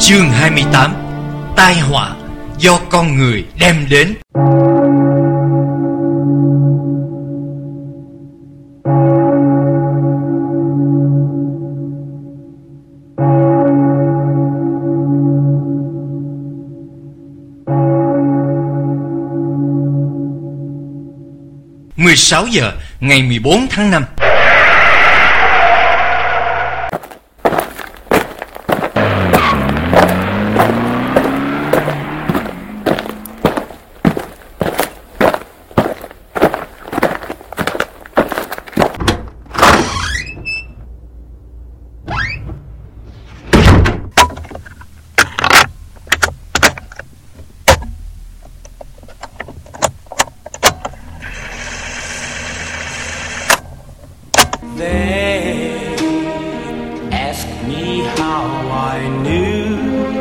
Chương 28. Tai họa do con người đem đến. Sáu giờ ngày 14 tháng 5. They ask me how I knew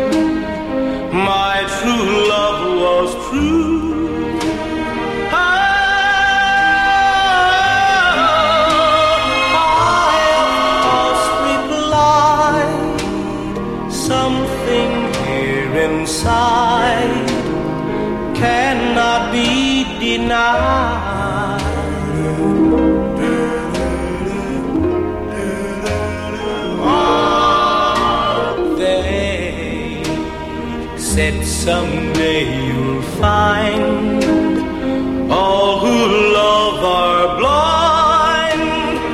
my true love was true. I of course replied, something here inside cannot be denied. Said someday you'll find all who love are blind.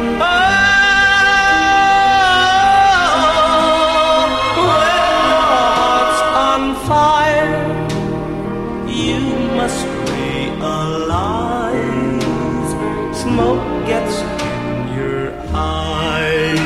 When your heart's on fire, you must realize smoke gets in your eyes.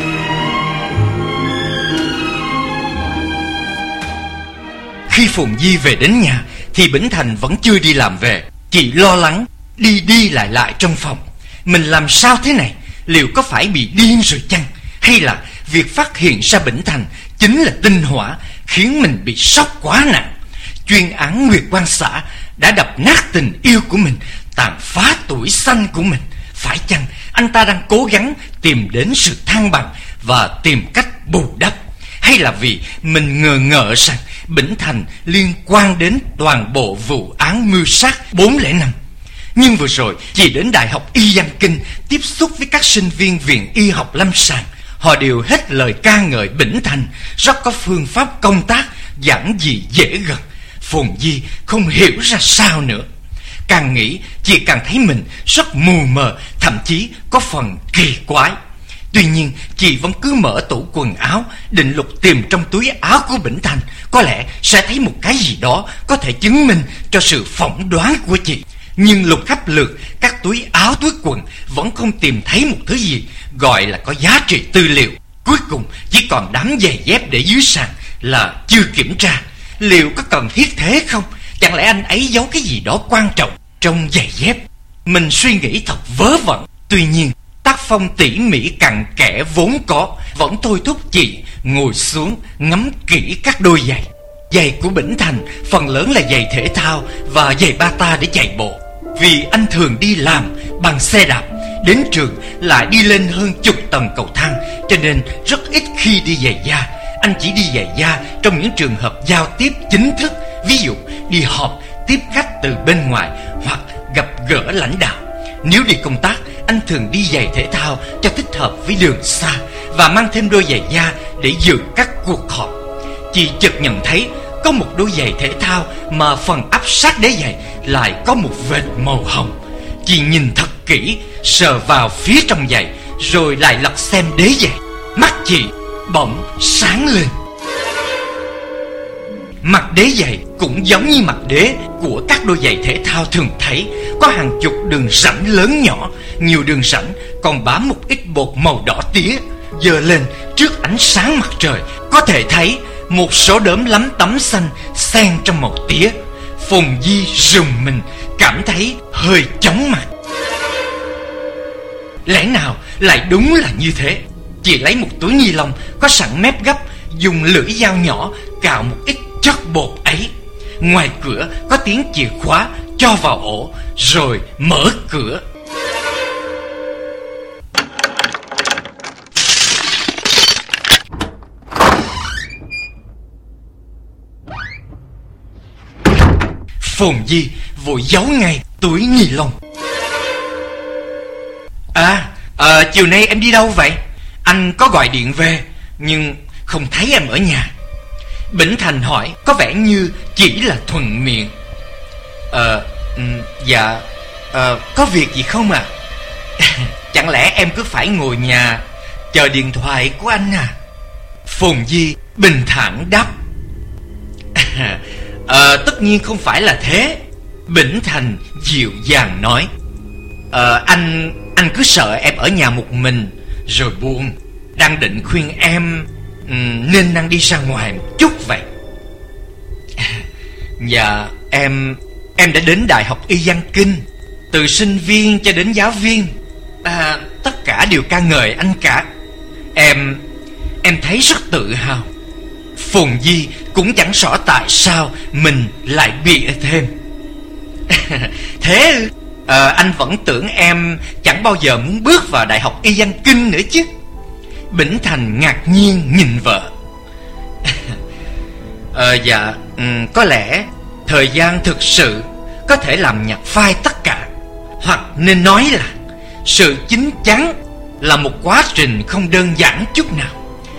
Khi Phùng Di về đến nhà thì Bỉnh Thành vẫn chưa đi làm về. Chị lo lắng đi lại trong phòng. Mình làm sao thế này? Liệu có phải bị điên rồi chăng? Hay là việc phát hiện ra Bỉnh Thành chính là tinh hỏa khiến mình bị sốc quá nặng? Chuyên án Nguyệt Quan xã đã đập nát tình yêu của mình, tàn phá tuổi xanh của mình. Phải chăng anh ta đang cố gắng tìm đến sự thăng bằng và tìm cách bù đắp? Hay là vì mình ngờ rằng Bỉnh Thành liên quan đến toàn bộ vụ án mưu sát 405? Nhưng vừa rồi chị đến Đại học Y Văn Kinh tiếp xúc với các sinh viên viện y học lâm sàng. Họ đều hết lời ca ngợi Bỉnh Thành rất có phương pháp công tác giản dị dễ gần. Phùng Di không hiểu ra sao nữa. Càng nghĩ chị càng thấy mình rất mù mờ, thậm chí có phần kỳ quái. Tuy nhiên chị vẫn cứ mở tủ quần áo, định lục tìm trong túi áo của Bỉnh Thành. Có lẽ sẽ thấy một cái gì đó có thể chứng minh cho sự phỏng đoán của chị. Nhưng lục khắp lượt các túi áo túi quần vẫn không tìm thấy một thứ gì gọi là có giá trị tư liệu. Cuối cùng chỉ còn đám giày dép để dưới sàn là chưa kiểm tra. Liệu có cần thiết thế không? Chẳng lẽ anh ấy giấu cái gì đó quan trọng trong giày dép? Mình suy nghĩ thật vớ vẩn. Tuy nhiên tác phong tỉ mỉ cặn kẽ vốn có vẫn thôi thúc chị ngồi xuống ngắm kỹ các đôi giày. Giày của Bỉnh Thành phần lớn là giày thể thao và giày bata để chạy bộ. Vì anh thường đi làm bằng xe đạp, đến trường lại đi lên hơn chục tầng cầu thang, cho nên rất ít khi đi giày da. Anh chỉ đi giày da trong những trường hợp giao tiếp chính thức, ví dụ đi họp, tiếp khách từ bên ngoài hoặc gặp gỡ lãnh đạo. Nếu đi công tác, anh thường đi giày thể thao cho thích hợp với đường xa và mang thêm đôi giày da để dự các cuộc họp. Chị chợt nhận thấy có một đôi giày thể thao mà phần áp sát đế giày lại có một vệt màu hồng. Chị nhìn thật kỹ, sờ vào phía trong giày rồi lại lật xem đế giày. Mắt chị bỗng sáng lên. Mặt đế giày cũng giống như mặt đế của các đôi giày thể thao thường thấy, có hàng chục đường rãnh lớn nhỏ. Nhiều đường rãnh còn bám một ít bột màu đỏ tía. Giơ lên trước ánh sáng mặt trời, có thể thấy một số đốm lấm tấm xanh xen trong màu tía. Phùng Di rùng mình, cảm thấy hơi chóng mặt. Lẽ nào lại đúng là như thế? Chị lấy một túi ni lông có sẵn mép gấp, dùng lưỡi dao nhỏ cạo một ít chất bột ấy. Ngoài cửa có tiếng chìa khóa cho vào ổ, rồi mở cửa. Phồn Di vội giấu ngay túi ni lông. Chiều nay em đi đâu vậy? Anh có gọi điện về nhưng không thấy em ở nhà. Bỉnh Thành hỏi có vẻ như chỉ là thuận miệng. Dạ, có việc gì không ạ? Chẳng lẽ em cứ phải ngồi nhà chờ điện thoại của anh à? Phồn Di bình thản đáp. Tất nhiên không phải là thế. Bỉnh Thành dịu dàng nói. Anh cứ sợ em ở nhà một mình rồi buồn, đang định khuyên em nên năng đi ra ngoài một chút vậy. Dạ, em đã đến Đại học Y Văn Kinh. Từ sinh viên cho đến giáo viên, tất cả đều ca ngợi anh cả. Em thấy rất tự hào. Phồn Di cũng chẳng rõ tại sao mình lại bịa thêm. Thế anh vẫn tưởng em chẳng bao giờ muốn bước vào Đại học Y Văn Kinh nữa chứ? Bỉnh Thành ngạc nhiên nhìn vợ. Dạ, có lẽ thời gian thực sự có thể làm nhạt phai tất cả. Hoặc nên nói là sự chín chắn là một quá trình không đơn giản chút nào.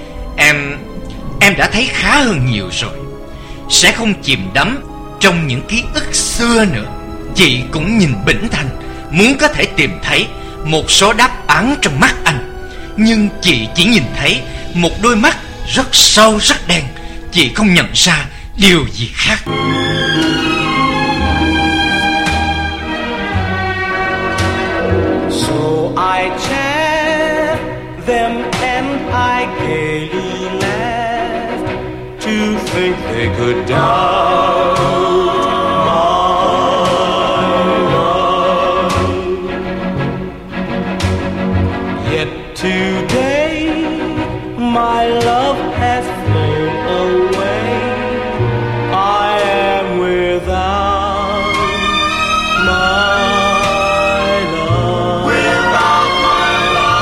Em đã thấy khá hơn nhiều rồi. Sẽ không chìm đắm trong những ký ức xưa nữa. Chị cũng nhìn Bỉnh Thành, muốn có thể tìm thấy một số đáp án trong mắt anh. Nhưng chị chỉ nhìn thấy một đôi mắt rất sâu rất đen. Chị không nhận ra điều gì khác. So I chat them and I gaily laughed to think they could doubt my love. Yet today my love has flown away. I am without my love. Without my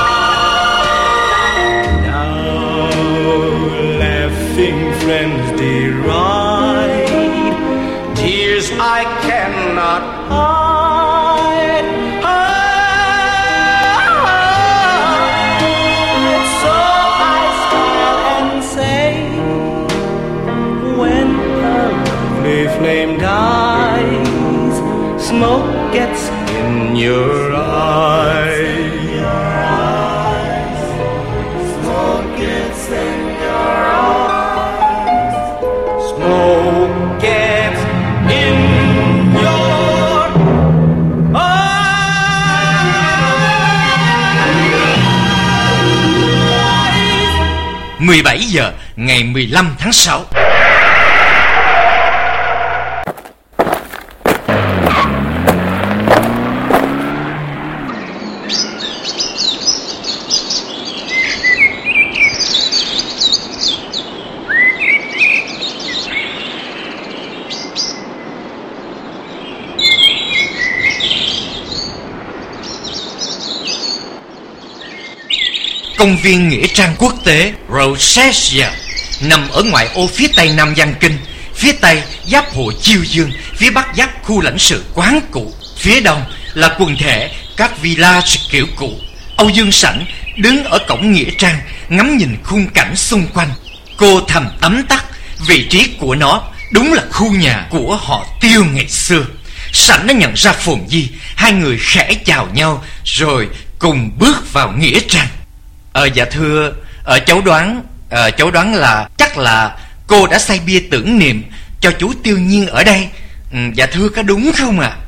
love. Now laughing friends deride, tears I cannot hide. So I smile and say, when a lovely flame dies, smoke gets in your eyes. Smoke gets in your eyes. Smoke gets in your eyes. 17 giờ ngày 15 tháng 6. Công viên Nghĩa Trang Quốc tế Rosacea nằm ở ngoại ô phía tây Nam Văn Kinh, phía tây giáp hồ Chiêu Dương, phía bắc giáp khu lãnh sự quán cũ, phía đông là quần thể các village kiểu cũ. Âu Dương Sảnh đứng ở cổng Nghĩa Trang ngắm nhìn khung cảnh xung quanh. Cô thầm tấm tắc, vị trí của nó đúng là khu nhà của họ Tiêu ngày xưa. Sảnh đã nhận ra Phồn Di, hai người khẽ chào nhau rồi cùng bước vào Nghĩa Trang. Dạ thưa, cháu đoán là chắc là cô đã xây bia tưởng niệm cho chú Tiêu Nhiên ở đây. Dạ thưa, có đúng không ạ?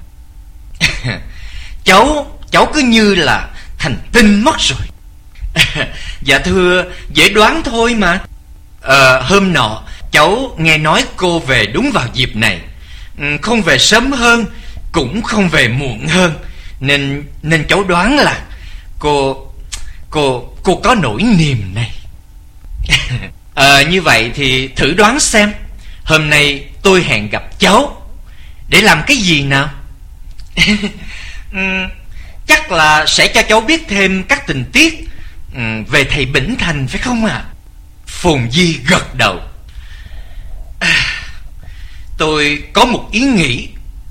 Cháu cứ như là thành tinh mất rồi. Dạ thưa, dễ đoán thôi mà. Hôm nọ cháu nghe nói cô về đúng vào dịp này. Không về sớm hơn, cũng không về muộn hơn, nên cháu đoán là cô có nỗi niềm này. Như vậy thì thử đoán xem, hôm nay tôi hẹn gặp cháu để làm cái gì nào? Chắc là sẽ cho cháu biết thêm các tình tiết về thầy Bỉnh Thành phải không ạ? Phồn Di gật đầu. Tôi có một ý nghĩ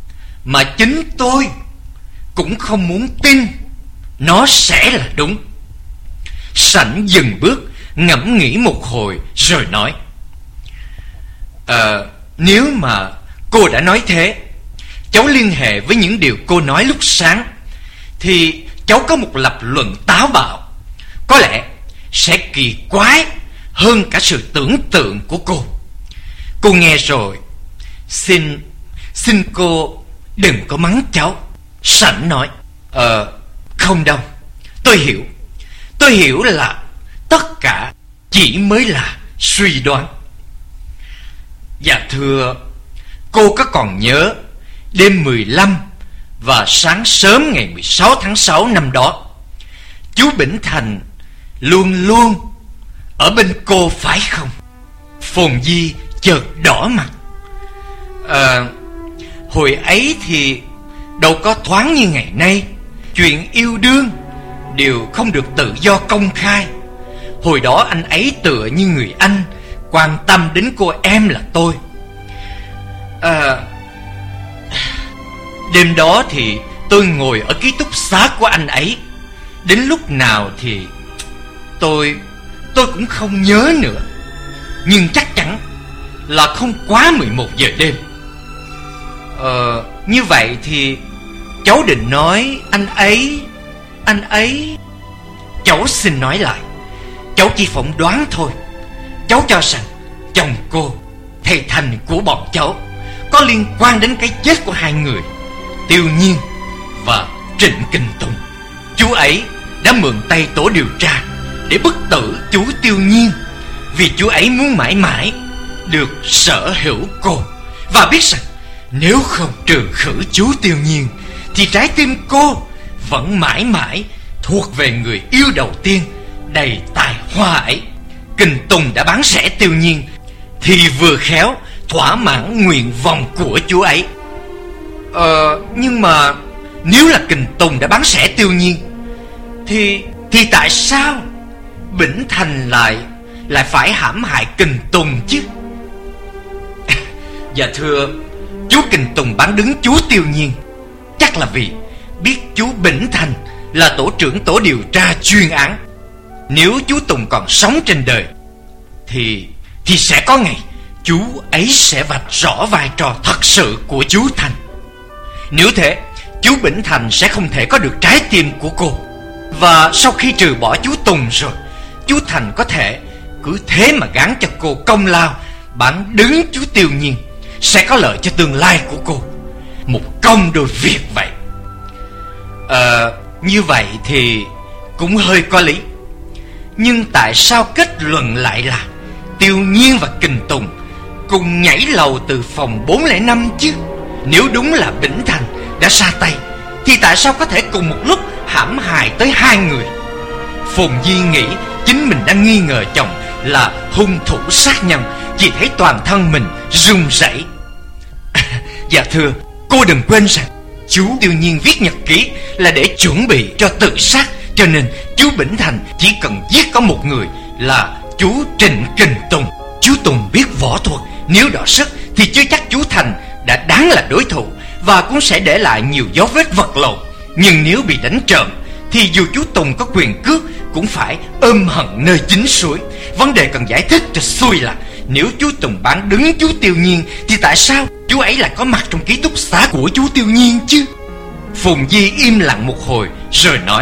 mà chính tôi cũng không muốn tin nó sẽ là đúng. Sảnh dừng bước, ngẫm nghĩ một hồi rồi nói: Nếu mà cô đã nói thế, cháu liên hệ với những điều cô nói lúc sáng, thì cháu có một lập luận táo bạo, có lẽ sẽ kỳ quái hơn cả sự tưởng tượng của cô. Cô nghe rồi, xin cô đừng có mắng cháu. Sảnh nói: Không đâu, tôi hiểu là tất cả chỉ mới là suy đoán. Dạ thưa, cô có còn nhớ đêm 15 và sáng sớm ngày 16 tháng 6 năm đó, chú Bỉnh Thành luôn luôn ở bên cô phải không? Phồn Di chợt đỏ mặt. Hồi ấy thì đâu có thoáng như ngày nay. Chuyện yêu đương đều không được tự do công khai. Hồi đó anh ấy tựa như người anh, quan tâm đến cô em là tôi. Đêm đó thì tôi ngồi ở ký túc xá của anh ấy. Đến lúc nào thì tôi cũng không nhớ nữa, nhưng chắc chắn là không quá 11 giờ đêm. Như vậy thì cháu định nói anh ấy. Cháu xin nói lại, cháu chỉ phỏng đoán thôi. Cháu cho rằng chồng cô, thầy Thành của bọn cháu, có liên quan đến cái chết của hai người, Tiêu Nhiên và Trịnh Kinh Tùng. Chú ấy đã mượn tay tổ điều tra để bức tử chú Tiêu Nhiên, vì chú ấy muốn mãi mãi được sở hữu cô, và biết rằng nếu không trừ khử chú Tiêu Nhiên thì trái tim cô vẫn mãi mãi thuộc về người yêu đầu tiên đầy tài hoa ấy. Kinh Tùng đã bán rẻ Tiêu Nhiên thì vừa khéo thỏa mãn nguyện vọng của chú ấy. Nhưng mà nếu là Kinh Tùng đã bán rẻ Tiêu Nhiên thì tại sao Bỉnh Thành lại phải hãm hại Kinh Tùng chứ? Dạ thưa, chú Kinh Tùng bán đứng chú Tiêu Nhiên chắc là vì biết chú Bỉnh Thành là tổ trưởng tổ điều tra chuyên án. Nếu chú Tùng còn sống trên đời thì sẽ có ngày chú ấy sẽ vạch rõ vai trò thật sự của chú Thành. Nếu thế, chú Bỉnh Thành sẽ không thể có được trái tim của cô. Và sau khi trừ bỏ chú Tùng rồi, chú Thành có thể cứ thế mà gán cho cô công lao bán đứng chú Tiêu Nhiên, sẽ có lợi cho tương lai của cô. Một công đôi việc vậy. Như vậy thì cũng hơi có lý. Nhưng tại sao kết luận lại là Tiêu Nhiên và Kinh Tùng cùng nhảy lầu từ phòng 405 chứ? Nếu đúng là Bỉnh Thành đã ra tay thì tại sao có thể cùng một lúc hãm hại tới hai người? Phồn Di nghĩ chính mình đang nghi ngờ chồng là hung thủ sát nhân, chỉ thấy toàn thân mình run rẩy. Dạ thưa, cô đừng quên rằng chú Tiêu Nhiên viết nhật ký là để chuẩn bị cho tự sát, cho nên chú Bỉnh Thành chỉ cần giết có một người là chú Trịnh Kinh Tùng. Chú Tùng biết võ thuật, nếu đọ sức thì chưa chắc chú Thành đã đáng là đối thủ, và cũng sẽ để lại nhiều dấu vết vật lộn. Nhưng nếu bị đánh trộm thì dù chú Tùng có quyền cướp cũng phải ôm hận nơi chính suối. Vấn đề cần giải thích cho xuôi là nếu chú Tùng bán đứng chú Tiêu Nhiên thì tại sao chú ấy lại có mặt trong ký túc xá của chú Tiêu Nhiên chứ? Phùng Di im lặng một hồi rồi nói: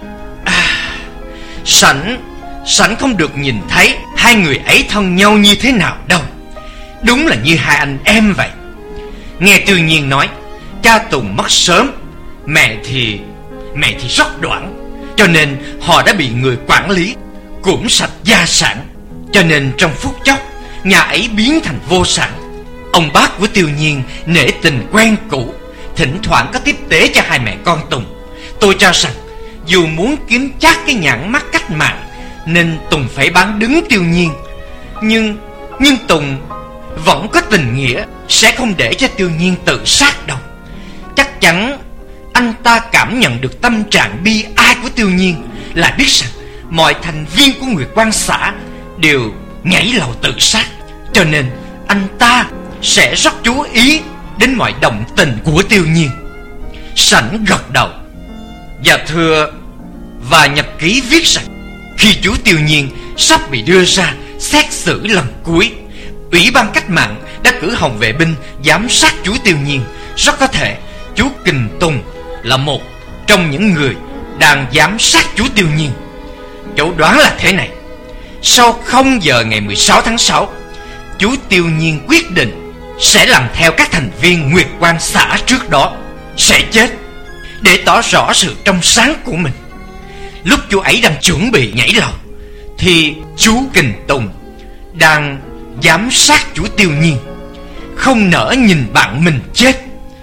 Sảnh không được nhìn thấy hai người ấy thân nhau như thế nào đâu. Đúng là như hai anh em vậy. Nghe Tiêu Nhiên nói cha Tùng mất sớm, mẹ thì rất đoản, cho nên họ đã bị người quản lý cưỡng sạch gia sản, cho nên trong phút chốc nhà ấy biến thành vô sản. Ông bác của Tiêu Nhiên nể tình quen cũ, thỉnh thoảng có tiếp tế cho hai mẹ con Tùng. Tôi cho rằng dù muốn kiếm chắc cái nhãn mắt cách mạng nên Tùng phải bán đứng Tiêu Nhiên, nhưng Tùng vẫn có tình nghĩa, sẽ không để cho Tiêu Nhiên tự sát đâu. Chắc chắn anh ta cảm nhận được tâm trạng bi ai của Tiêu Nhiên, là biết rằng mọi thành viên của Nguyệt Quan xã đều nhảy lầu tự sát, cho nên anh ta sẽ rất chú ý đến mọi động tình của Tiêu Nhiên. Sảnh gật đầu. Dạ thưa, và nhật ký viết rằng khi chú Tiêu Nhiên sắp bị đưa ra xét xử lần cuối, Ủy ban cách mạng đã cử hồng vệ binh giám sát chú Tiêu Nhiên. Rất có thể chú Kình Tùng là một trong những người đang giám sát chú Tiêu Nhiên. Cháu đoán là thế này: sau 0 giờ ngày 16 tháng 6, chú Tiêu Nhiên quyết định sẽ làm theo các thành viên Nguyệt Quang xã trước đó, sẽ chết để tỏ rõ sự trong sáng của mình. Lúc chú ấy đang chuẩn bị nhảy lầu thì chú Kình Tùng đang giám sát chú Tiêu Nhiên, không nỡ nhìn bạn mình chết,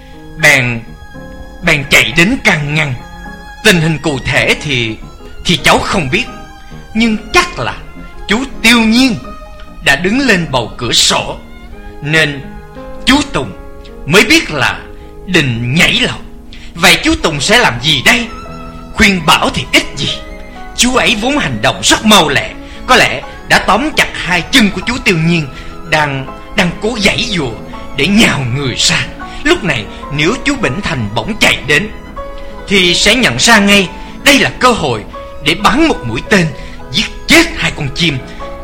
bèn chạy đến can ngăn. Tình hình cụ thể thì cháu không biết, nhưng chắc là chú Tiêu Nhiên đã đứng lên bầu cửa sổ, nên chú Tùng mới biết là định nhảy lầu. Vậy chú Tùng sẽ làm gì đây? Khuyên bảo thì ít gì. Chú ấy vốn hành động rất mau lẹ, có lẽ đã tóm chặt 2 chân của chú Tiêu Nhiên đang cố giãy giụa để nhào người ra. Lúc này nếu chú Bỉnh Thành bỗng chạy đến thì sẽ nhận ra ngay đây là cơ hội để bắn một mũi tên giết chết 2 con chim.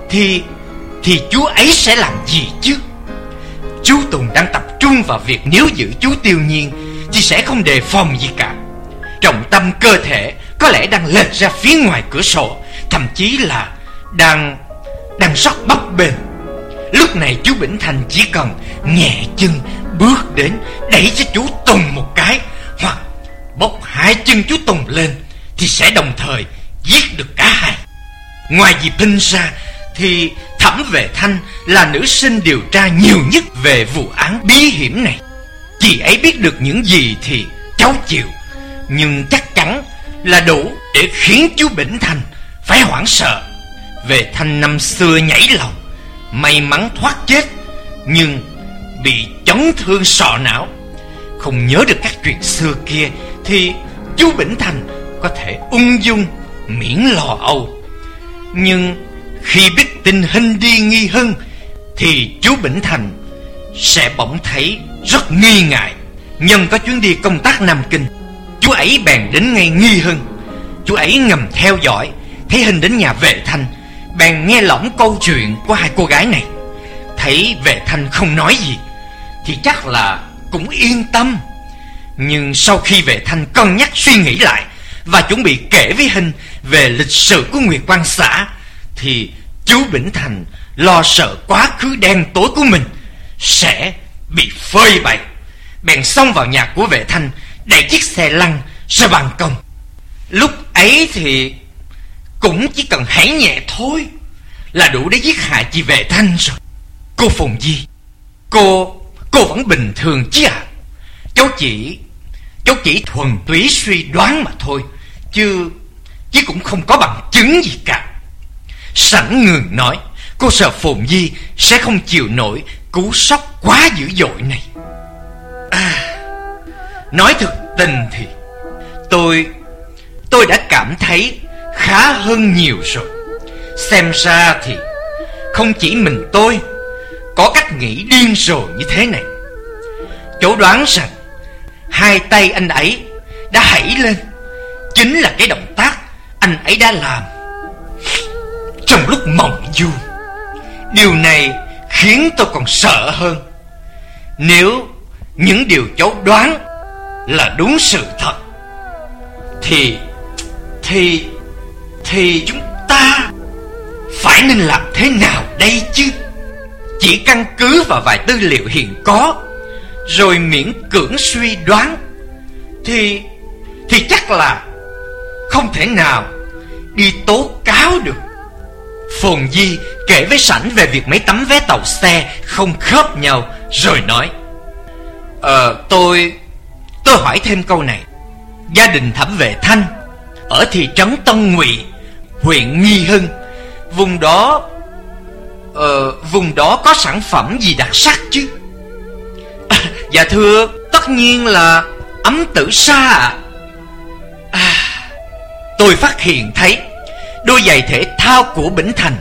Thì chú ấy sẽ làm gì chứ? Chú Tùng đang tập trung vào việc nếu giữ chú Tiêu Nhiên thì sẽ không đề phòng gì cả. Trọng tâm cơ thể có lẽ đang lệch ra phía ngoài cửa sổ, thậm chí là đang rất bấp bênh. Lúc này chú Bỉnh Thành chỉ cần nhẹ chân bước đến đẩy cho chú Tùng một cái, hoặc bốc 2 chân chú Tùng lên, thì sẽ đồng thời giết được cả hai. Ngoài dịp Hinh ra thì Thẩm Vệ Thanh là nữ sinh điều tra nhiều nhất về vụ án bí hiểm này. Chị ấy biết được những gì thì cháu chịu, nhưng chắc chắn là đủ để khiến chú Bỉnh Thành phải hoảng sợ. Vệ Thanh năm xưa nhảy lầu, may mắn thoát chết, nhưng bị chấn thương sọ não, không nhớ được các chuyện xưa kia, thì chú Bỉnh Thành có thể ung dung miễn lo âu. Nhưng khi biết tin Hinh đi Nghi Hưng thì chú Bỉnh Thành sẽ bỗng thấy rất nghi ngại. Nhân có chuyến đi công tác Nam Kinh, chú ấy bèn đến ngay Nghi Hưng. Chú ấy ngầm theo dõi, thấy Hinh đến nhà Vệ Thanh, bèn nghe lỏng câu chuyện của 2 cô gái này. Thấy Vệ Thanh không nói gì thì chắc là cũng yên tâm. Nhưng sau khi Vệ Thanh cân nhắc suy nghĩ lại và chuẩn bị kể với Hinh về lịch sử của Nguyệt Quang xã, thì chú Bỉnh Thành lo sợ quá khứ đen tối của mình sẽ bị phơi bày, bèn xông vào nhà của Vệ Thanh, đẩy chiếc xe lăn ra ban công. Lúc ấy thì cũng chỉ cần hãy nhẹ thôi là đủ để giết hại chị Vệ Thanh rồi. Cô Phùng Di, cô vẫn bình thường chứ ạ? Cháu chỉ thuần túy suy đoán mà thôi, chứ cũng không có bằng chứng gì cả. Sảnh ngừng nói, cô sợ Phùng Di sẽ không chịu nổi cú sốc quá dữ dội này. Nói thực tình thì tôi đã cảm thấy khá hơn nhiều rồi. Xem ra thì không chỉ mình tôi có cách nghĩ điên rồ như thế này. Cháu đoán rằng 2 tay anh ấy đã hãy lên chính là cái động tác anh ấy đã làm trong lúc mộng du. Điều này khiến tôi còn sợ hơn. Nếu những điều cháu đoán là đúng sự thật thì chúng ta phải nên làm thế nào đây chứ? Chỉ căn cứ vào vài tư liệu hiện có rồi miễn cưỡng suy đoán thì chắc là không thể nào đi tố cáo được. Phùng Di kể với Sảnh về việc mấy tấm vé tàu xe không khớp nhau, rồi nói: Tôi hỏi thêm câu này. Gia đình Thẩm Vệ Thanh ở thị trấn Tân Ngụy, huyện Nghi Hưng, vùng đó có sản phẩm gì đặc sắc chứ? Dạ thưa, tất nhiên là ấm tử sa ạ. Tôi phát hiện thấy đôi giày thể thao của Bỉnh Thành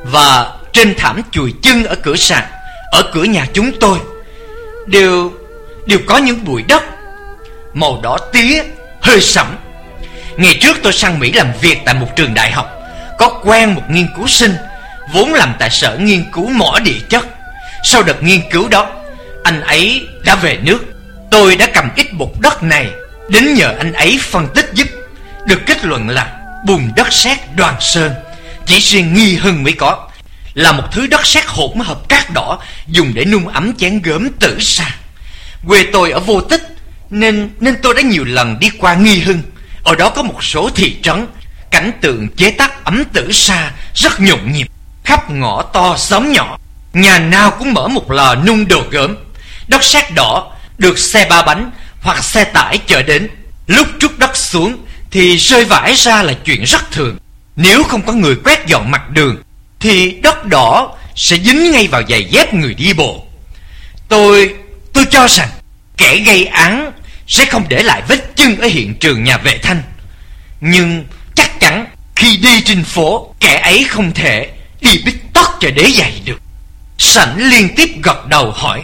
và trên thảm chùi chân ở cửa sàn, ở cửa nhà chúng tôi đều đều có những bụi đất màu đỏ tía, hơi sẫm. Ngày trước tôi sang Mỹ làm việc tại một trường đại học, có quen một nghiên cứu sinh vốn làm tại sở nghiên cứu mỏ địa chất. Sau đợt nghiên cứu đó, anh ấy đã về nước. Tôi đã cầm ít bột đất này đến nhờ anh ấy phân tích giúp. Được kết luận là bùn đất sét Đoàn Sơn, chỉ riêng Nghi Hưng mới có, là một thứ đất sét hỗn hợp cát đỏ dùng để nung ấm chén gốm Tử Sa. Quê tôi ở Vô Tích, nên tôi đã nhiều lần đi qua Nghi Hưng. Ở đó có một số thị trấn, cảnh tượng chế tác ấm Tử Sa rất nhộn nhịp. Khắp ngõ to xóm nhỏ, nhà nào cũng mở một lò nung đồ gốm. Đất sét đỏ được xe ba bánh hoặc xe tải chở đến. Lúc trút đất xuống thì rơi vãi ra là chuyện rất thường. Nếu không có người quét dọn mặt đường thì đất đỏ sẽ dính ngay vào giày dép người đi bộ. Tôi cho rằng kẻ gây án sẽ không để lại vết chân ở hiện trường nhà vệ thanh. Nhưng chắc chắn khi đi trên phố, kẻ ấy không thể đi bít tất cho đế giày được. Sảnh liên tiếp gật đầu hỏi: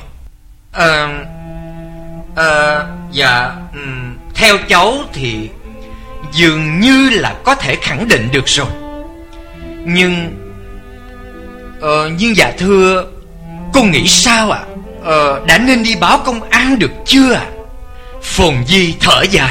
Dạ, theo cháu thì dường như là có thể khẳng định được rồi. Nhưng dạ thưa, cô nghĩ sao ạ? Đã nên đi báo công an được chưa ạ? Phồn Di thở dài: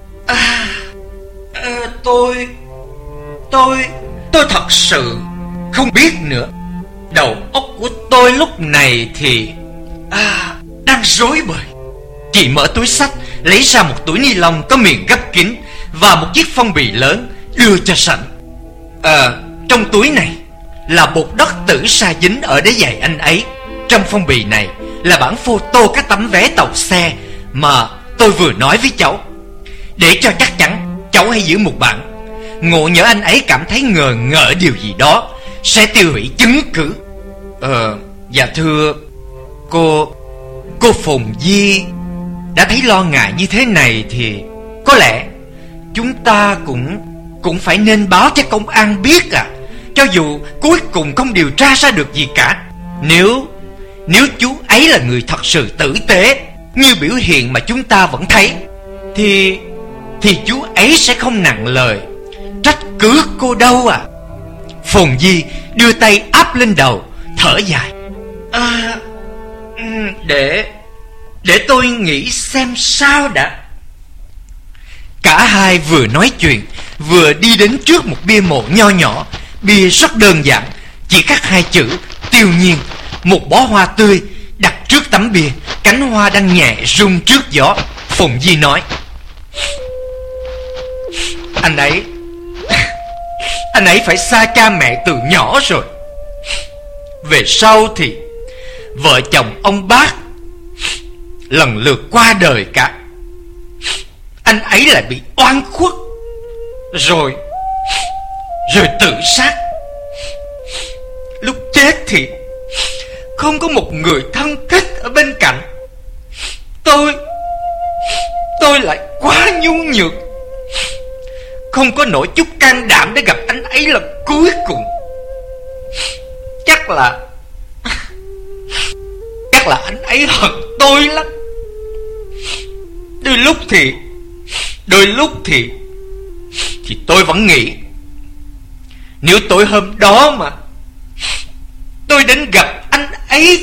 Tôi thật sự không biết nữa. Đầu óc của tôi lúc này thì đang rối bời. Chị mở túi xách, lấy ra một túi ni lông có miệng gấp kín và một chiếc phong bì lớn đưa cho Sảnh. Trong túi này là bột đất Tử Sa dính ở đế giày anh ấy. Trong phong bì này là bản photo các tấm vé tàu xe mà tôi vừa nói với cháu. Để cho chắc chắn, cháu hãy giữ một bản. Ngộ nhỡ anh ấy cảm thấy ngờ ngợ điều gì đó, sẽ tiêu hủy chứng cứ. Dạ thưa, cô Phồn Di đã thấy lo ngại như thế này thì có lẽ chúng ta cũng phải nên báo cho công an biết à. Cho dù cuối cùng không điều tra ra được gì cả, nếu chú ấy là người thật sự tử tế như biểu hiện mà chúng ta vẫn thấy, thì chú ấy sẽ không nặng lời trách cứ cô đâu à. Phồn Di đưa tay áp lên đầu, thở dài: Để tôi nghĩ xem sao đã. Cả hai vừa nói chuyện vừa đi đến trước một bia mộ nho nhỏ. Bia rất đơn giản, chỉ khắc hai chữ Tiêu Nhiên. Một bó hoa tươi đặt trước tấm bia, cánh hoa đang nhẹ rung trước gió. Phồn Di nói: Anh ấy phải xa cha mẹ từ nhỏ rồi. Về sau thì vợ chồng ông bác lần lượt qua đời cả. Anh ấy lại bị oan khuất, rồi tự sát. Lúc chết thì không có một người thân thích ở bên cạnh. Tôi lại quá nhu nhược, không có nổi chút can đảm để gặp anh ấy lần cuối cùng. Chắc là anh ấy hận tôi lắm. Đôi lúc thì tôi vẫn nghĩ, nếu tối hôm đó mà tôi đến gặp anh ấy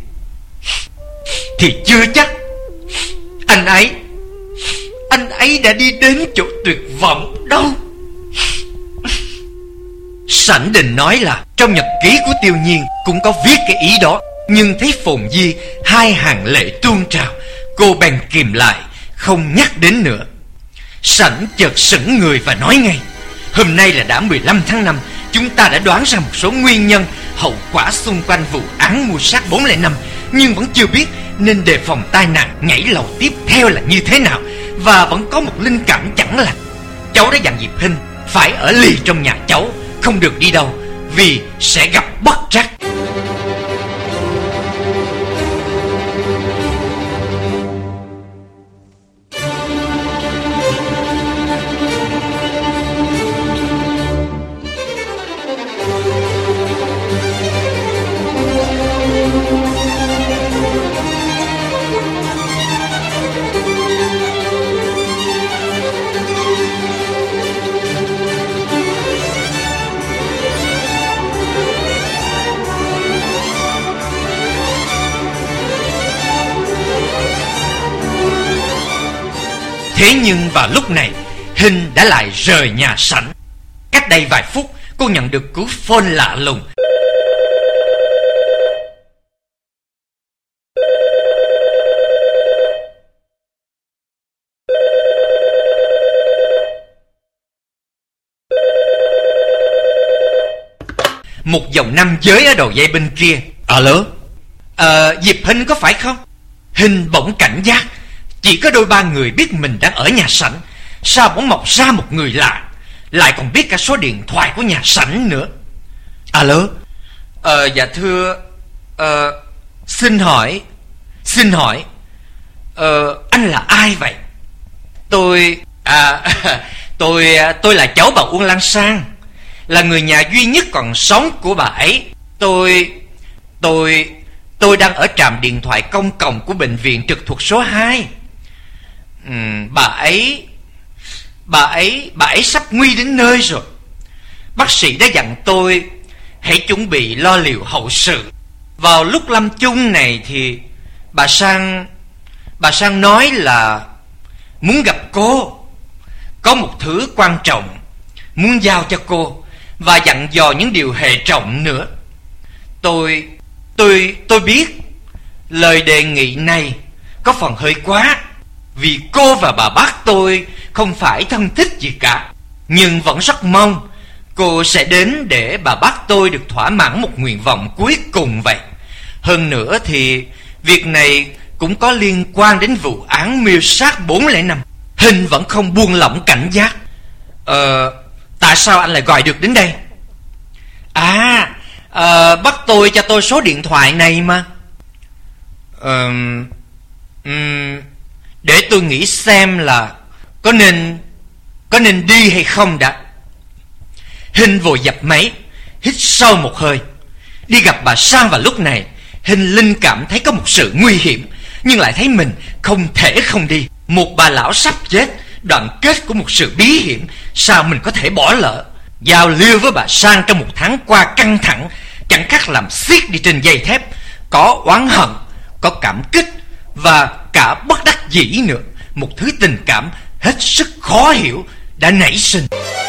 thì chưa chắc anh ấy đã đi đến chỗ tuyệt vọng đâu. Sảnh định nói là trong nhật ký của Tiêu Nhiên cũng có viết cái ý đó, nhưng thấy Phồn Di hai hàng lệ tuôn trào, cô bèn kìm lại, không nhắc đến nữa. Sảnh chợt sững người và nói ngay: Hôm nay là đã 15 tháng 5, chúng ta đã đoán ra một số nguyên nhân, hậu quả xung quanh vụ án mưu sát 405, nhưng vẫn chưa biết nên đề phòng tai nạn nhảy lầu tiếp theo là như thế nào. Và vẫn có một linh cảm chẳng lành. Cháu đã dặn Diệp Hinh phải ở lì trong nhà cháu, không được đi đâu, vì sẽ gặp bất trắc. Thế nhưng vào lúc này, Hinh đã lại rời nhà sảnh. Cách đây vài phút, cô nhận được cú phone lạ lùng. Một giọng nam giới ở đầu dây bên kia. Alo? Diệp Hinh có phải không? Hinh bỗng cảnh giác. Chỉ có đôi ba người biết mình đang ở nhà sảnh. Sao bỗng mọc ra một người lạ, lại còn biết cả số điện thoại của nhà sảnh nữa. Alo? Dạ thưa, xin hỏi, anh là ai vậy? Tôi là cháu bà Uông Lan Sang, là người nhà duy nhất còn sống của bà ấy. Tôi đang ở trạm điện thoại công cộng của bệnh viện trực thuộc số 2. Bà ấy sắp nguy đến nơi rồi. Bác sĩ đã dặn tôi hãy chuẩn bị lo liệu hậu sự. Vào lúc lâm chung này thì bà Sang nói là muốn gặp cô, có một thứ quan trọng muốn giao cho cô, và dặn dò những điều hệ trọng nữa. Tôi biết lời đề nghị này có phần hơi quá, vì cô và bà bác tôi không phải thân thích gì cả. Nhưng vẫn rất mong cô sẽ đến để bà bác tôi được thỏa mãn một nguyện vọng cuối cùng vậy. Hơn nữa thì việc này cũng có liên quan đến vụ án mưu sát 405. Hinh vẫn không buông lỏng cảnh giác. Tại sao anh lại gọi được đến đây? Bác tôi cho tôi số điện thoại này mà. Để tôi nghĩ xem là có nên đi hay không đã. Hinh vội dập máy, hít sâu một hơi. Đi gặp bà Sang vào lúc này, Hinh linh cảm thấy có một sự nguy hiểm, nhưng lại thấy mình không thể không đi. Một bà lão sắp chết, đoạn kết của một sự bí hiểm, sao mình có thể bỏ lỡ? Giao lưu với bà Sang trong một tháng qua căng thẳng, chẳng khác làm xiết đi trên dây thép. Có oán hận, có cảm kích, và cả bất đắc dĩ nữa. Một thứ tình cảm hết sức khó hiểu đã nảy sinh.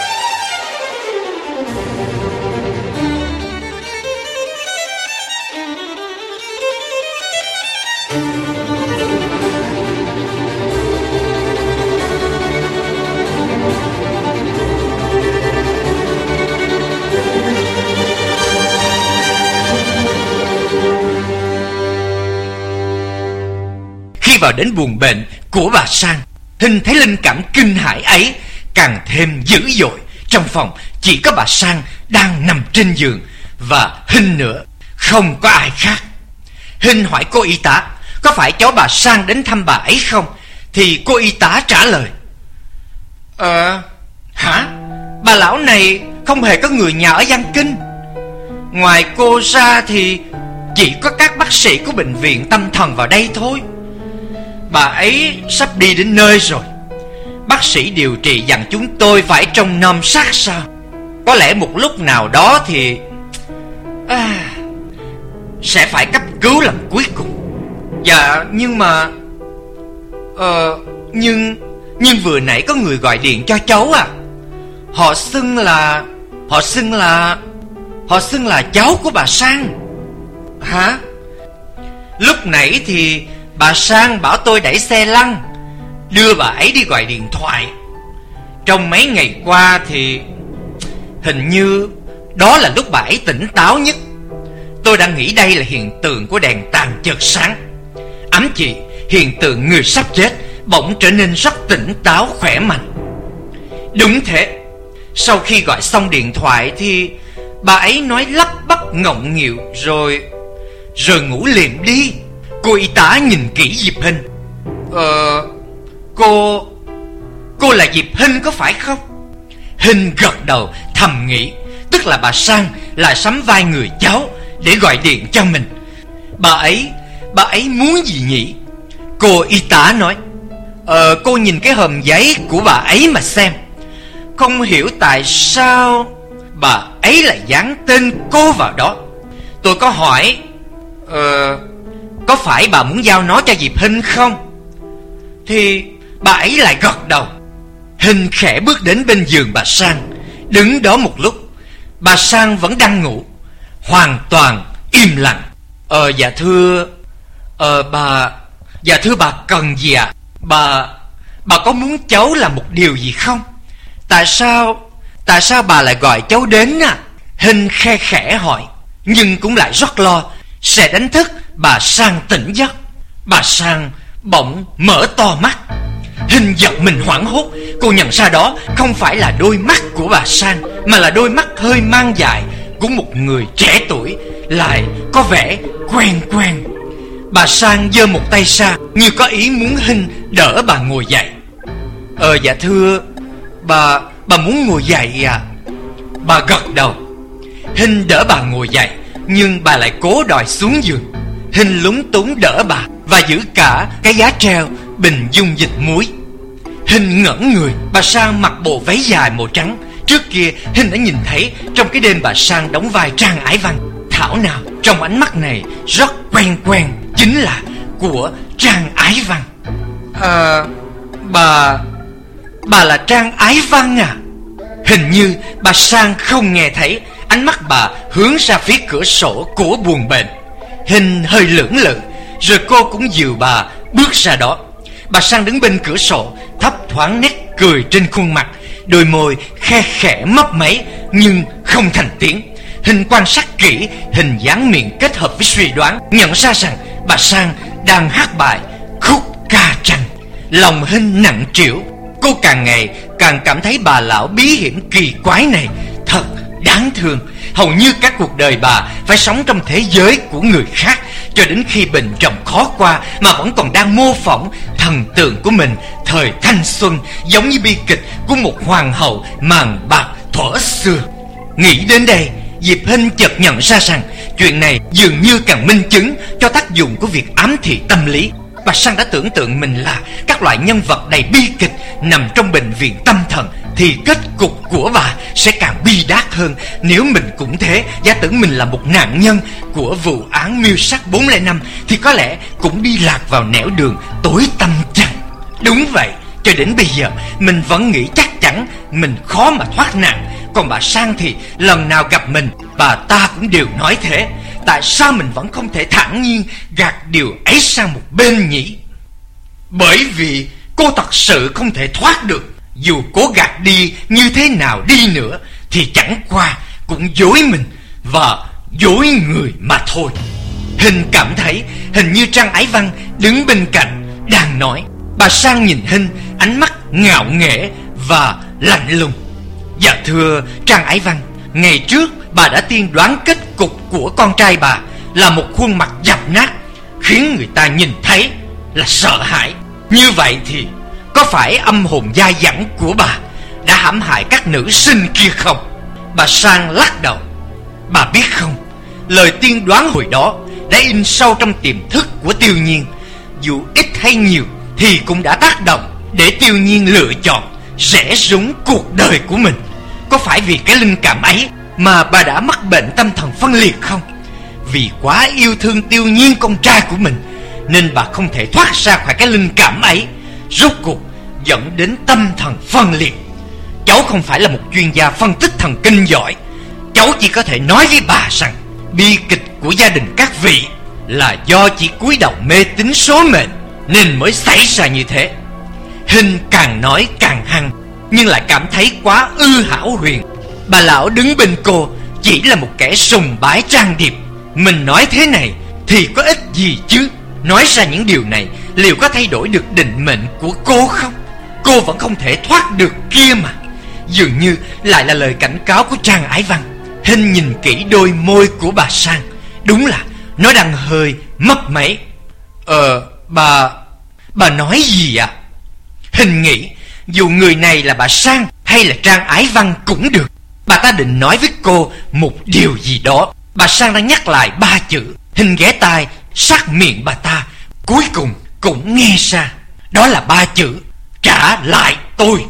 Khi vào đến buồng bệnh của bà Sang, Hinh thấy linh cảm kinh hãi ấy càng thêm dữ dội. Trong phòng chỉ có bà Sang đang nằm trên giường, và Hinh nữa, không có ai khác. Hinh hỏi cô y tá có phải cháu bà Sang đến thăm bà ấy không, thì cô y tá trả lời: hả? Bà lão này không hề có người nhà ở Giang Kinh. Ngoài cô ra thì chỉ có các bác sĩ của bệnh viện tâm thần vào đây thôi. Bà ấy sắp đi đến nơi rồi. Bác sĩ điều trị dặn chúng tôi phải trông nom sát sao. Có lẽ một lúc nào đó thì sẽ phải cấp cứu lần cuối cùng. Dạ, nhưng mà Nhưng vừa nãy có người gọi điện cho cháu à. Họ xưng là cháu của bà Sang. Hả? Lúc nãy thì bà Sang bảo tôi đẩy xe lăn, đưa bà ấy đi gọi điện thoại. Trong mấy ngày qua thì hình như đó là lúc bà ấy tỉnh táo nhất. Tôi đang nghĩ đây là hiện tượng của đèn tàn chợt sáng, ám chỉ hiện tượng người sắp chết bỗng trở nên rất tỉnh táo khỏe mạnh. Đúng thế, sau khi gọi xong điện thoại thì bà ấy nói lắp bắp ngọng nghịu rồi ngủ liệm đi. Cô y tá nhìn kỹ Diệp Hinh. Cô là Diệp Hinh có phải không? Hinh gật đầu thầm nghĩ, tức là bà Sang lại sắm vai người cháu để gọi điện cho mình. Bà ấy muốn gì nhỉ? Cô y tá nói. Cô nhìn cái hòm giấy của bà ấy mà xem. Không hiểu tại sao bà ấy lại dán tên cô vào đó. Tôi có hỏi có phải bà muốn giao nó cho Diệp Hinh không? Thì bà ấy lại gật đầu. Hình khẽ bước đến bên giường bà Sang, đứng đó một lúc. Bà Sang vẫn đang ngủ, hoàn toàn im lặng. Dạ thưa bà cần gì ạ? Bà có muốn cháu làm một điều gì không? Tại sao bà lại gọi cháu đến à? Hình khe khẽ hỏi, nhưng cũng lại rất lo sẽ đánh thức bà Sang tỉnh giấc. Bà Sang bỗng mở to mắt. Hình giật mình hoảng hốt. Cô nhận ra đó không phải là đôi mắt của bà Sang, mà là đôi mắt hơi mang dại của một người trẻ tuổi, lại có vẻ quen quen. Bà Sang giơ một tay ra như có ý muốn Hình đỡ bà ngồi dậy. Dạ thưa, bà muốn ngồi dậy à? Bà gật đầu. Hình đỡ bà ngồi dậy, nhưng bà lại cố đòi xuống giường. Hình lúng túng đỡ bà và giữ cả cái giá treo bình dung dịch muối. Hình ngẩn người. Bà Sang mặc bộ váy dài màu trắng. Trước kia Hình đã nhìn thấy trong cái đêm bà Sang đóng vai Trang Ái Văn. Thảo nào trong ánh mắt này rất quen quen, chính là của Trang Ái Văn. Bà là Trang Ái Văn à? Hình như bà Sang không nghe thấy. Ánh mắt bà hướng ra phía cửa sổ của buồng bệnh. Hình hơi lưỡng lự, rồi cô cũng dìu bà bước ra đó. Bà Sang đứng bên cửa sổ, thấp thoáng nét cười trên khuôn mặt, đôi môi khe khẽ mấp máy nhưng không thành tiếng. Hình quan sát kỹ hình dáng miệng kết hợp với suy đoán, nhận ra rằng bà Sang đang hát bài khúc ca trăng. Lòng Hình nặng trĩu. Cô càng ngày càng cảm thấy bà lão bí hiểm kỳ quái này thật đáng thương. Hầu như các cuộc đời bà phải sống trong thế giới của người khác, cho đến khi bệnh trọng khó qua mà vẫn còn đang mô phỏng thần tượng của mình thời thanh xuân, giống như bi kịch của một hoàng hậu màn bạc thuở xưa. Nghĩ đến đây, Diệp Hinh chợt nhận ra rằng chuyện này dường như càng minh chứng cho tác dụng của việc ám thị tâm lý. Bà Sang đã tưởng tượng mình là các loại nhân vật đầy bi kịch nằm trong bệnh viện tâm thần, thì kết cục của bà sẽ càng bi đát hơn. Nếu mình cũng thế, giả tưởng mình là một nạn nhân của vụ án mưu sát 405, thì có lẽ cũng đi lạc vào nẻo đường tối tăm chăng? Đúng vậy, cho đến bây giờ mình vẫn nghĩ chắc chắn mình khó mà thoát nạn. Còn bà Sang thì lần nào gặp mình, bà ta cũng đều nói thế. Tại sao mình vẫn không thể thản nhiên gạt điều ấy sang một bên nhỉ? Bởi vì cô thật sự không thể thoát được. Dù cố gạt đi như thế nào đi nữa thì chẳng qua cũng dối mình và dối người mà thôi. Hình cảm thấy hình như Trang Ái Văn đứng bên cạnh đang nói. Bà Sang nhìn Hình, ánh mắt ngạo nghễ và lạnh lùng. Dạ thưa Trang Ái Văn, ngày trước bà đã tiên đoán kết cục của con trai bà là một khuôn mặt dập nát, khiến người ta nhìn thấy là sợ hãi. Như vậy thì có phải âm hồn dai dẳng của bà đã hãm hại các nữ sinh kia không? Bà Sang lắc đầu. Bà biết không, lời tiên đoán hồi đó đã in sâu trong tiềm thức của Tiêu Nhiên. Dù ít hay nhiều thì cũng đã tác động để Tiêu Nhiên lựa chọn rẽ rúng cuộc đời của mình. Có phải vì cái linh cảm ấy mà bà đã mắc bệnh tâm thần phân liệt không? Vì quá yêu thương Tiêu Nhiên con trai của mình, nên bà không thể thoát ra khỏi cái linh cảm ấy, rốt cuộc dẫn đến tâm thần phân liệt. Cháu không phải là một chuyên gia phân tích thần kinh giỏi. Cháu chỉ có thể nói với bà rằng bi kịch của gia đình các vị là do chỉ cúi đầu mê tín số mệnh nên mới xảy ra như thế. Hình càng nói càng hăng, nhưng lại cảm thấy quá ư hão huyền. Bà lão đứng bên cô chỉ là một kẻ sùng bái trang điệp. Mình nói thế này thì có ích gì chứ? Nói ra những điều này liệu có thay đổi được định mệnh của cô không? Cô vẫn không thể thoát được kia mà. Dường như lại là lời cảnh cáo của Trang Ái Văn. Hình nhìn kỹ đôi môi của bà Sang, đúng là nó đang hơi mấp máy. Bà nói gì ạ? Hình nghĩ dù người này là bà Sang hay là Trang Ái Văn cũng được, bà ta định nói với cô một điều gì đó. Bà Sang đang nhắc lại 3 chữ. Hình ghé tai sát miệng bà ta, cuối cùng cũng nghe ra. Đó là 3 chữ: trả lại tôi.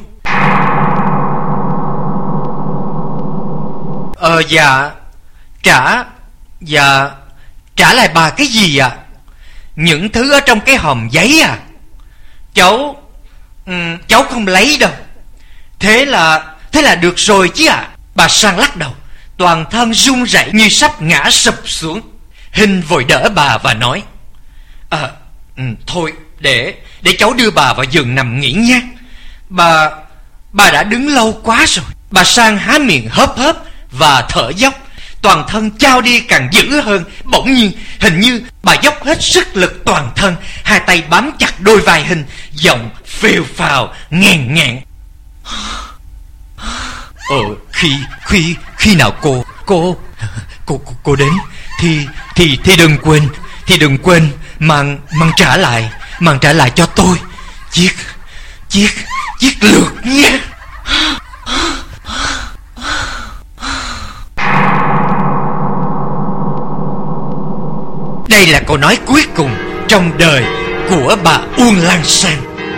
Trả lại bà cái gì ạ? Những thứ ở trong cái hòm giấy à? Cháu không lấy đâu. Thế là được rồi chứ ạ. Bà Sang lắc đầu, toàn thân run rẩy như sắp ngã sập xuống. Hình vội đỡ bà và nói: Thôi để cháu đưa bà vào giường nằm nghỉ nhé. Bà đã đứng lâu quá rồi. Bà Sang há miệng hớp hớp và thở dốc, toàn thân chao đi càng dữ hơn. Bỗng nhiên hình như bà dốc hết sức lực toàn thân, hai tay bám chặt đôi vai Hình, giọng phèo phào nghẹn nghẹn: Khi nào cô đến thì đừng quên mang trả lại cho tôi chiếc lược nhé. Đây là câu nói cuối cùng trong đời của bà Uông Lan Sang.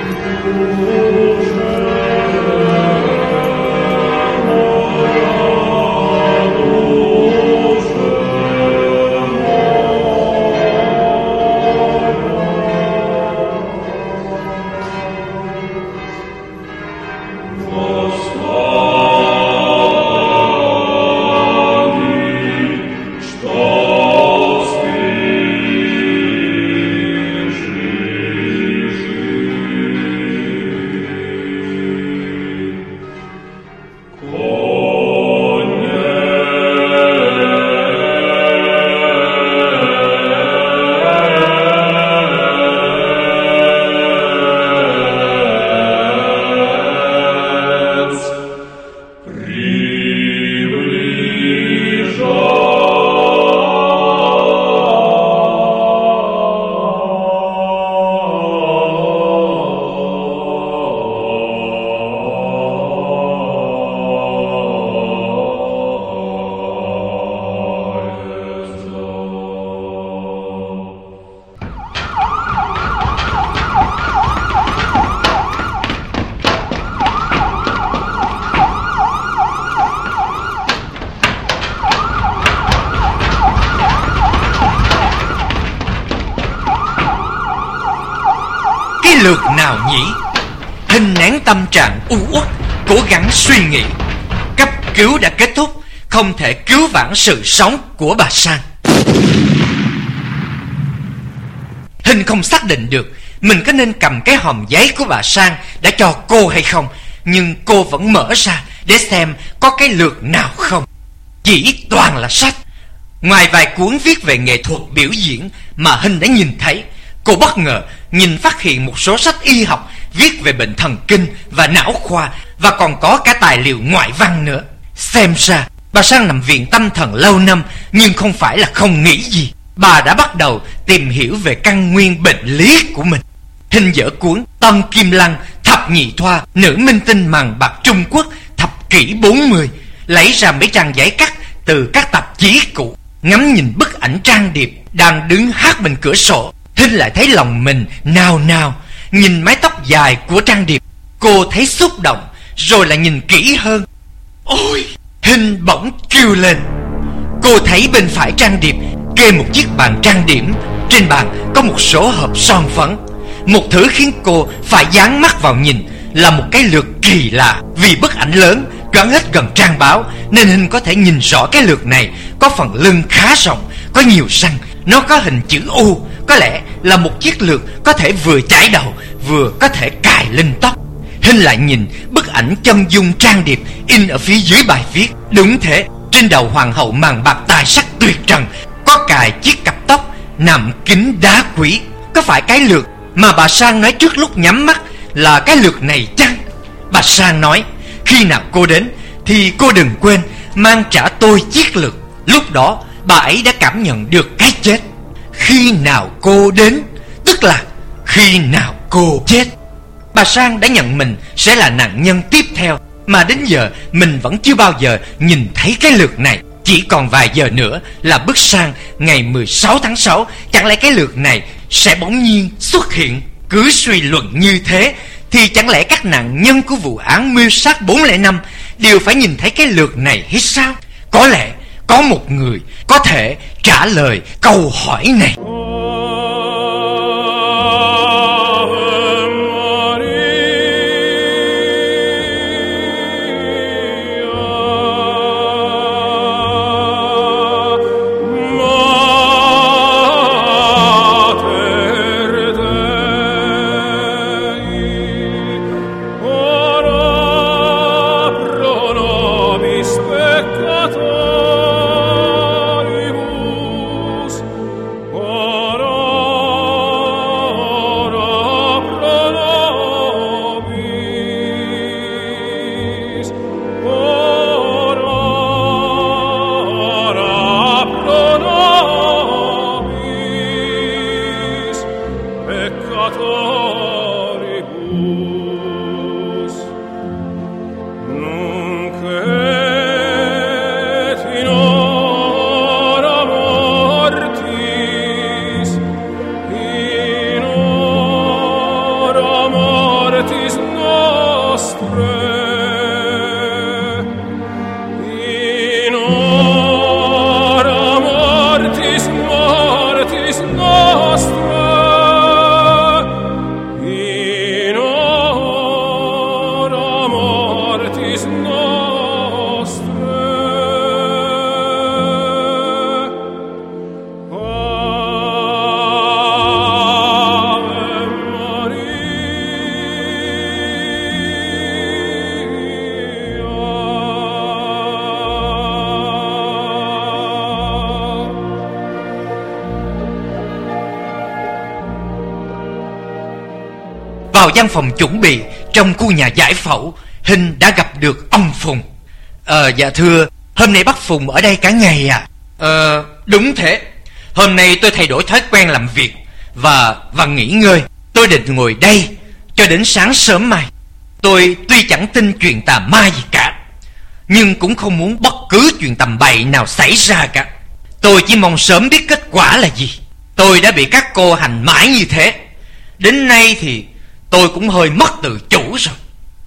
Lượt nào nhỉ? Hình nén tâm trạng u uất, cố gắng suy nghĩ. Cấp cứu đã kết thúc, không thể cứu vãn sự sống của bà Sang. Hình không xác định được mình có nên cầm cái hòm giấy của bà Sang đã cho cô hay không, nhưng cô vẫn mở ra để xem có cái lược nào không. Chỉ toàn là sách. Ngoài vài cuốn viết về nghệ thuật biểu diễn mà Hình đã nhìn thấy, cô bất ngờ phát hiện một số sách y học viết về bệnh thần kinh và não khoa, và còn có cả tài liệu ngoại văn nữa. Xem ra bà Sang nằm viện tâm thần lâu năm, nhưng không phải là không nghĩ gì. Bà đã bắt đầu tìm hiểu về căn nguyên bệnh lý của mình. Hình dở cuốn Tân Kim Lăng Thập Nhị Thoa Nữ minh tinh màn bạc Trung Quốc thập kỷ 40, lấy ra mấy trang giấy cắt từ các tạp chí cũ. Ngắm nhìn bức ảnh Trang Điệp đang đứng hát bên cửa sổ, Hình lại thấy lòng mình nao nao. Nhìn mái tóc dài của Trang Điệp, cô thấy xúc động, rồi lại nhìn kỹ hơn. Ôi! Hình bỗng kêu lên. Cô thấy bên phải Trang Điệp kê một chiếc bàn trang điểm. Trên bàn có một số hộp son phấn. Một thứ khiến cô phải dán mắt vào nhìn là một cái lược kỳ lạ. Vì bức ảnh lớn choán hết gần trang báo, nên Hình có thể nhìn rõ cái lược này có phần lưng khá rộng, có nhiều răng. Nó có hình chữ U, có lẽ là một chiếc lược có thể vừa chải đầu, vừa có thể cài lên tóc. Hình lại nhìn bức ảnh chân dung Trang Điệp in ở phía dưới bài viết. Đúng thế, trên đầu hoàng hậu màn bạc tài sắc tuyệt trần có cài chiếc cặp tóc nạm kính đá quý. Có phải cái lược mà bà Sang nói trước lúc nhắm mắt là cái lược này chăng? Bà Sang nói khi nào cô đến thì cô đừng quên mang trả tôi chiếc lược. Lúc đó bà ấy đã cảm nhận được cái chết. Khi nào cô đến, tức là khi nào cô chết. Bà Sang đã nhận mình sẽ là nạn nhân tiếp theo, mà đến giờ mình vẫn chưa bao giờ nhìn thấy cái lược này. Chỉ còn vài giờ nữa là bước sang ngày 16 tháng 6. Chẳng lẽ cái lược này sẽ bỗng nhiên xuất hiện? Cứ suy luận như thế thì chẳng lẽ các nạn nhân của vụ án mưu sát 405 đều phải nhìn thấy cái lược này hay sao? Có lẽ có một người có thể trả lời câu hỏi này. Vào văn phòng chuẩn bị trong khu nhà giải phẫu, Hinh đã gặp được ông Phùng. Dạ thưa, hôm nay bác Phùng ở đây cả ngày à? Đúng thế. Hôm nay tôi thay đổi thói quen làm việc và nghỉ ngơi. Tôi định ngồi đây cho đến sáng sớm mai. Tôi tuy chẳng tin chuyện tà ma gì cả, nhưng cũng không muốn bất cứ chuyện tầm bậy nào xảy ra cả. Tôi chỉ mong sớm biết kết quả là gì. Tôi đã bị các cô hành mãi như thế, đến nay thì tôi cũng hơi mất tự chủ rồi.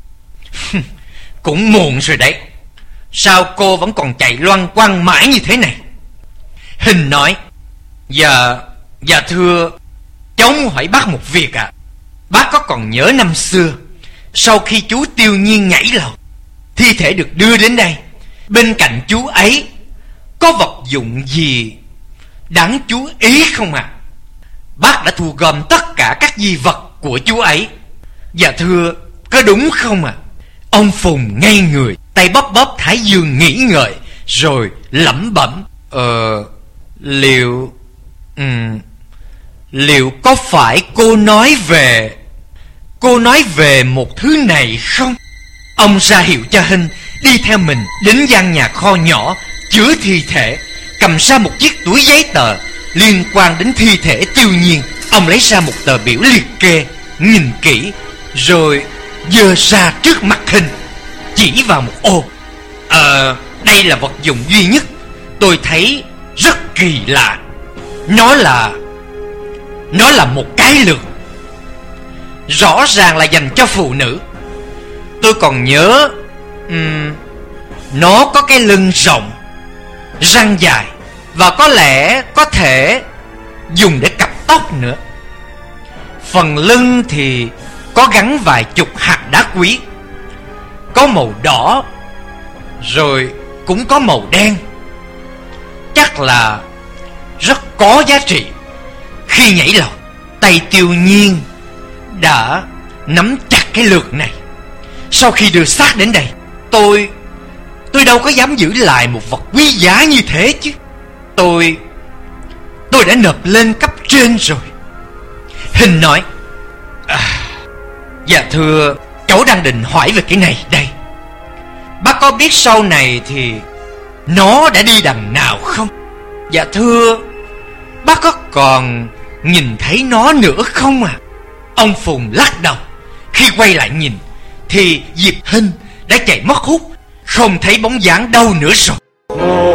Cũng muộn rồi đấy. Sao cô vẫn còn chạy loăn quăng mãi như thế này? Hình nói: Dạ thưa, cháu muốn hỏi bác một việc ạ. Bác có còn nhớ năm xưa, sau khi chú Tiêu Nhiên nhảy lầu, thi thể được đưa đến đây, bên cạnh chú ấy có vật dụng gì đáng chú ý không ạ? Bác đã thu gom tất cả các di vật của chú ấy. Dạ thưa, có đúng không ạ? Ông Phùng ngây người, tay bóp bóp thái dương nghĩ ngợi, rồi lẩm bẩm: Liệu có phải cô nói về một thứ này không? Ông ra hiệu cho Hinh đi theo mình đến gian nhà kho nhỏ chứa thi thể, cầm ra một chiếc túi giấy tờ liên quan đến thi thể Tiêu Nhiên. Ông lấy ra một tờ biểu liệt kê, nhìn kỹ rồi giơ ra trước mặt Hinh, chỉ vào một ô. Đây là vật dụng duy nhất tôi thấy rất kỳ lạ. Nó là một cái lược, rõ ràng là dành cho phụ nữ. Tôi còn nhớ nó có cái lưng rộng, răng dài, và có lẽ có thể dùng để cặp tóc nữa. Phần lưng thì có gắn vài chục hạt đá quý, có màu đỏ, rồi cũng có màu đen. Chắc là rất có giá trị. Khi nhảy lầu, tay Tiêu Nhiên đã nắm chặt cái lược này. Sau khi đưa xác đến đây, tôi đâu có dám giữ lại một vật quý giá như thế chứ. Tôi đã nộp lên cấp trên rồi. Hình nói: Dạ thưa, cháu đang định hỏi về cái này đây. Bác có biết sau này thì nó đã đi đằng nào không? Dạ thưa, bác có còn nhìn thấy nó nữa không à? Ông Phùng lắc đầu. Khi quay lại nhìn thì Diệp Hinh đã chạy mất hút, không thấy bóng dáng đâu nữa rồi.